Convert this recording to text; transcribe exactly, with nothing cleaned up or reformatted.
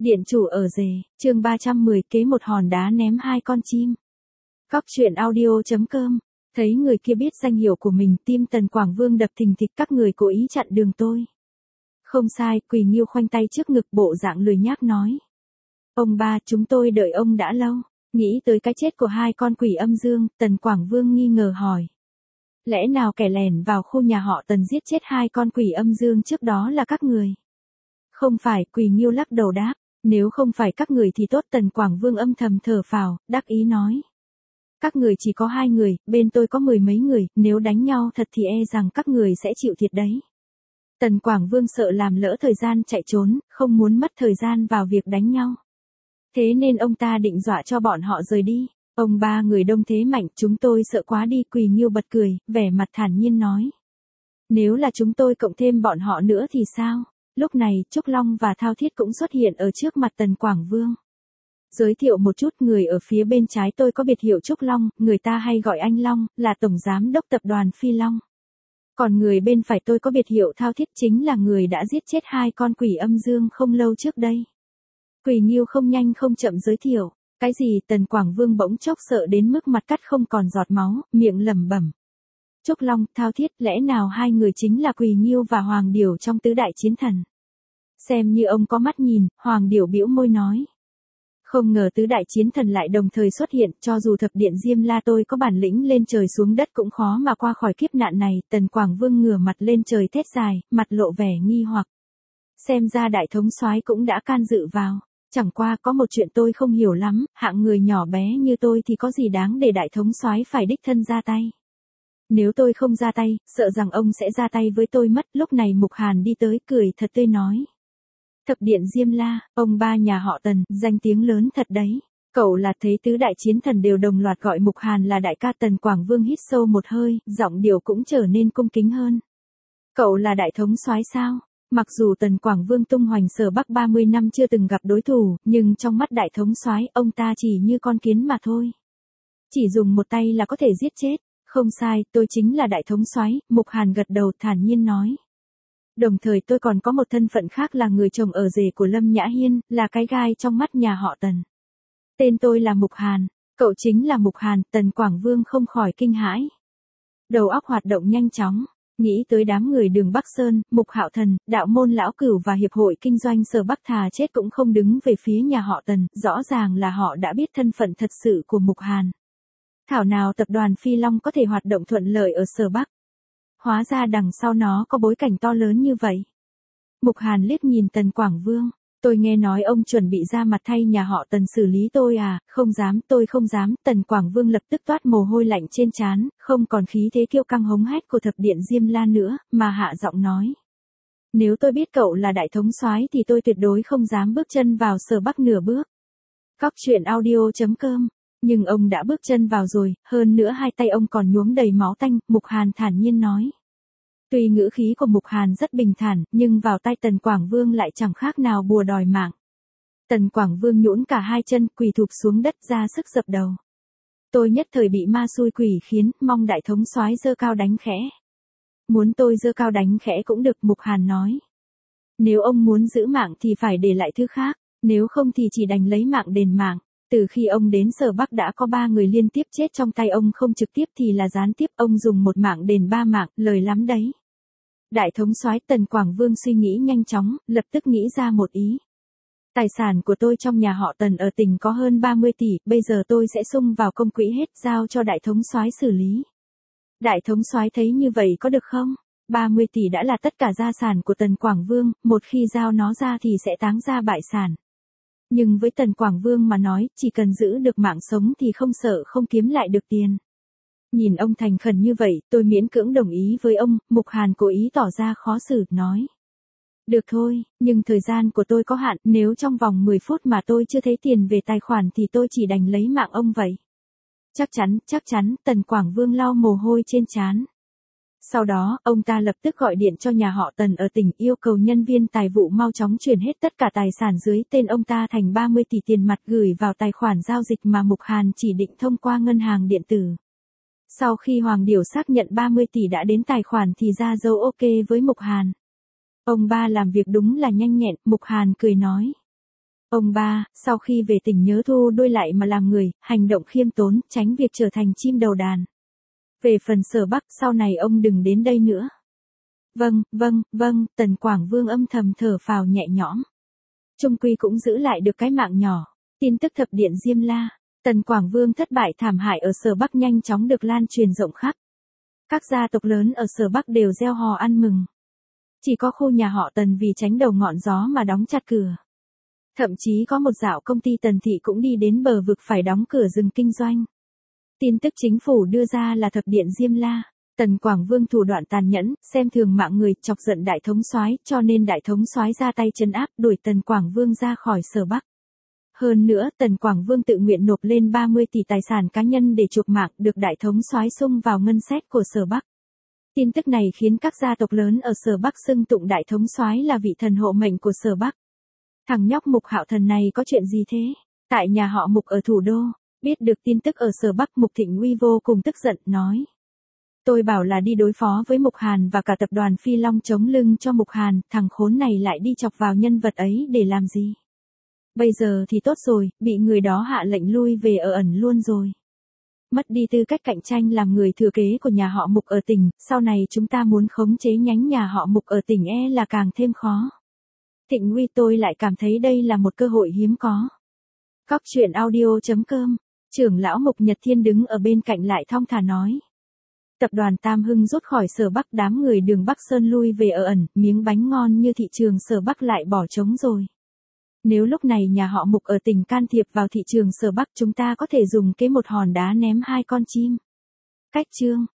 Điện chủ ở rể, chương ba trăm mười kế một hòn đá ném hai con chim. Cóc truyện audio chấm com, thấy người kia biết danh hiệu của mình, tim Tần Quảng Vương đập thình thịch, các người cố ý chặn đường tôi. Không sai, Quỳ Nghiêu khoanh tay trước ngực bộ dạng lười nhác nói. Ông ba, chúng tôi đợi ông đã lâu. Nghĩ tới cái chết của hai con quỷ âm dương, Tần Quảng Vương nghi ngờ hỏi. Lẽ nào kẻ lẻn vào khu nhà họ Tần giết chết hai con quỷ âm dương trước đó là các người? Không phải, Quỳ Nghiêu lắc đầu đáp. Nếu không phải các người thì tốt. Tần Quảng Vương âm thầm thở phào, đắc ý nói. Các người chỉ có hai người, bên tôi có mười mấy người, nếu đánh nhau thật thì e rằng các người sẽ chịu thiệt đấy. Tần Quảng Vương sợ làm lỡ thời gian chạy trốn, không muốn mất thời gian vào việc đánh nhau. Thế nên ông ta định dọa cho bọn họ rời đi. Ông ba người đông thế mạnh, chúng tôi sợ quá đi. Quỳ Nghiêu bật cười, vẻ mặt thản nhiên nói. Nếu là chúng tôi cộng thêm bọn họ nữa thì sao? Lúc này, Trúc Long và Thao Thiết cũng xuất hiện ở trước mặt Tần Quảng Vương. Giới thiệu một chút, người ở phía bên trái tôi có biệt hiệu Trúc Long, người ta hay gọi anh Long, là Tổng Giám đốc Tập đoàn Phi Long. Còn người bên phải tôi có biệt hiệu Thao Thiết, chính là người đã giết chết hai con quỷ âm dương không lâu trước đây. Quỳ Nghiêu không nhanh không chậm giới thiệu. Cái gì? Tần Quảng Vương bỗng chốc sợ đến mức mặt cắt không còn giọt máu, miệng lẩm bẩm. Trúc Long, Thao Thiết, lẽ nào hai người chính là Quỳ Nghiêu và Hoàng Điểu trong tứ đại chiến thần? Xem như ông có mắt nhìn, Hoàng Điểu bĩu môi nói. Không ngờ tứ đại chiến thần lại đồng thời xuất hiện, cho dù thập điện Diêm La tôi có bản lĩnh lên trời xuống đất cũng khó mà qua khỏi kiếp nạn này. Tần Quảng Vương ngửa mặt lên trời thét dài, mặt lộ vẻ nghi hoặc. Xem ra đại thống soái cũng đã can dự vào. Chẳng qua có một chuyện tôi không hiểu lắm, hạng người nhỏ bé như tôi thì có gì đáng để đại thống soái phải đích thân ra tay. Nếu tôi không ra tay, sợ rằng ông sẽ ra tay với tôi mất. Lúc này Mục Hàn đi tới, cười thật tươi nói. Thập điện Diêm La, ông ba nhà họ Tần, danh tiếng lớn thật đấy. Cậu là? Thấy tứ đại chiến thần đều đồng loạt gọi Mục Hàn là đại ca. Tần Quảng Vương hít sâu một hơi, giọng điệu cũng trở nên cung kính hơn. Cậu là đại thống soái sao? Mặc dù Tần Quảng Vương tung hoành Sở Bắc ba mươi năm chưa từng gặp đối thủ, nhưng trong mắt đại thống soái, ông ta chỉ như con kiến mà thôi. Chỉ dùng một tay là có thể giết chết. Không sai, tôi chính là đại thống soái. Mục Hàn gật đầu thản nhiên nói. Đồng thời tôi còn có một thân phận khác là người chồng ở rể của Lâm Nhã Hiên, là cái gai trong mắt nhà họ Tần. Tên tôi là Mục Hàn. Cậu chính là Mục Hàn? Tần Quảng Vương không khỏi kinh hãi. Đầu óc hoạt động nhanh chóng. Nghĩ tới đám người Đường Bắc Sơn, Mục Hạo Thần, Đạo Môn Lão Cửu và Hiệp hội Kinh doanh Sở Bắc thà chết cũng không đứng về phía nhà họ Tần. Rõ ràng là họ đã biết thân phận thật sự của Mục Hàn. Thảo nào tập đoàn Phi Long có thể hoạt động thuận lợi ở Sở Bắc. Hóa ra đằng sau nó có bối cảnh to lớn như vậy. Mục Hàn liếc nhìn Tần Quảng Vương. Tôi nghe nói ông chuẩn bị ra mặt thay nhà họ Tần xử lý tôi à? Không dám, tôi không dám. Tần Quảng Vương lập tức toát mồ hôi lạnh trên trán, không còn khí thế kiêu căng hống hét của thập điện Diêm La nữa, mà hạ giọng nói. Nếu tôi biết cậu là đại thống soái thì tôi tuyệt đối không dám bước chân vào Sở Bắc nửa bước. Cóc truyện audio chấm com. Nhưng ông đã bước chân vào rồi, hơn nữa hai tay ông còn nhuốm đầy máu tanh. Mục Hàn thản nhiên nói. Tuy ngữ khí của Mục Hàn rất bình thản, nhưng vào tay Tần Quảng Vương lại chẳng khác nào bùa đòi mạng. Tần Quảng Vương nhũn cả hai chân, quỳ thụp xuống đất ra sức dập đầu. Tôi nhất thời bị ma xui quỷ khiến, mong đại thống soái giơ cao đánh khẽ. Muốn tôi giơ cao đánh khẽ cũng được, Mục Hàn nói. Nếu ông muốn giữ mạng thì phải để lại thứ khác, nếu không thì chỉ đành lấy mạng đền mạng. Từ khi ông đến Sở Bắc đã có ba người liên tiếp chết trong tay ông, không trực tiếp thì là gián tiếp. Ông dùng một mạng đền ba mạng, lời lắm đấy. Đại thống soái, Tần Quảng Vương suy nghĩ nhanh chóng, lập tức nghĩ ra một ý. Tài sản của tôi trong nhà họ Tần ở tỉnh có hơn ba mươi tỷ, bây giờ tôi sẽ sung vào công quỹ hết, giao cho đại thống soái xử lý. Đại thống soái thấy như vậy có được không? ba mươi tỷ đã là tất cả gia sản của Tần Quảng Vương, một khi giao nó ra thì sẽ táng ra bại sản. Nhưng với Tần Quảng Vương mà nói, chỉ cần giữ được mạng sống thì không sợ không kiếm lại được tiền. Nhìn ông thành khẩn như vậy, tôi miễn cưỡng đồng ý với ông. Mục Hàn cố ý tỏ ra khó xử, nói. Được thôi, nhưng thời gian của tôi có hạn, nếu trong vòng mười phút mà tôi chưa thấy tiền về tài khoản thì tôi chỉ đành lấy mạng ông vậy. Chắc chắn, chắc chắn. Tần Quảng Vương lau mồ hôi trên trán. Sau đó, ông ta lập tức gọi điện cho nhà họ Tần ở tỉnh, yêu cầu nhân viên tài vụ mau chóng chuyển hết tất cả tài sản dưới tên ông ta thành ba mươi tỷ tiền mặt gửi vào tài khoản giao dịch mà Mục Hàn chỉ định thông qua ngân hàng điện tử. Sau khi Hoàng Điểu xác nhận ba mươi tỷ đã đến tài khoản thì ra dấu ok với Mục Hàn. Ông ba làm việc đúng là nhanh nhẹn. Mục Hàn cười nói. Ông ba, sau khi về tỉnh nhớ thu đuôi lại mà làm người, hành động khiêm tốn, tránh việc trở thành chim đầu đàn. Về phần Sở Bắc, sau này ông đừng đến đây nữa. Vâng, vâng, vâng, Tần Quảng Vương âm thầm thở phào nhẹ nhõm. Trung quy cũng giữ lại được cái mạng nhỏ. Tin tức thập điện Diêm La, Tần Quảng Vương thất bại thảm hại ở Sở Bắc nhanh chóng được lan truyền rộng khắp. Các gia tộc lớn ở Sở Bắc đều reo hò ăn mừng. Chỉ có khu nhà họ Tần vì tránh đầu ngọn gió mà đóng chặt cửa. Thậm chí có một dạo công ty Tần Thị cũng đi đến bờ vực phải đóng cửa dừng kinh doanh. Tin tức chính phủ đưa ra là thập điện Diêm La, Tần Quảng Vương thủ đoạn tàn nhẫn, xem thường mạng người, chọc giận Đại Thống Soái, cho nên Đại Thống Soái ra tay trấn áp, đuổi Tần Quảng Vương ra khỏi Sở Bắc. Hơn nữa, Tần Quảng Vương tự nguyện nộp lên ba mươi tỷ tài sản cá nhân để chuộc mạng, được Đại Thống Soái xung vào ngân sách của Sở Bắc. Tin tức này khiến các gia tộc lớn ở Sở Bắc xưng tụng Đại Thống Soái là vị thần hộ mệnh của Sở Bắc. Thằng nhóc Mục Hạo Thần này có chuyện gì thế? Tại nhà họ Mục ở thủ đô, biết được tin tức ở Sở Bắc, Mục Thịnh Uy vô cùng tức giận, nói. Tôi bảo là đi đối phó với Mục Hàn và cả tập đoàn Phi Long chống lưng cho Mục Hàn, thằng khốn này lại đi chọc vào nhân vật ấy để làm gì? Bây giờ thì tốt rồi, bị người đó hạ lệnh lui về ở ẩn luôn rồi. Mất đi tư cách cạnh tranh làm người thừa kế của nhà họ Mục ở tỉnh, sau này chúng ta muốn khống chế nhánh nhà họ Mục ở tỉnh e là càng thêm khó. Thịnh Uy, tôi lại cảm thấy đây là một cơ hội hiếm có. Cóc truyện audio chấm com, trưởng lão Mục Nhật Thiên đứng ở bên cạnh lại thong thả nói. Tập đoàn Tam Hưng rút khỏi Sở Bắc, đám người đường Bắc Sơn lui về ở ẩn, miếng bánh ngon như thị trường Sở Bắc lại bỏ trống rồi. Nếu lúc này nhà họ Mục ở tỉnh can thiệp vào thị trường Sở Bắc, chúng ta có thể dùng kế một hòn đá ném hai con chim. Cách chương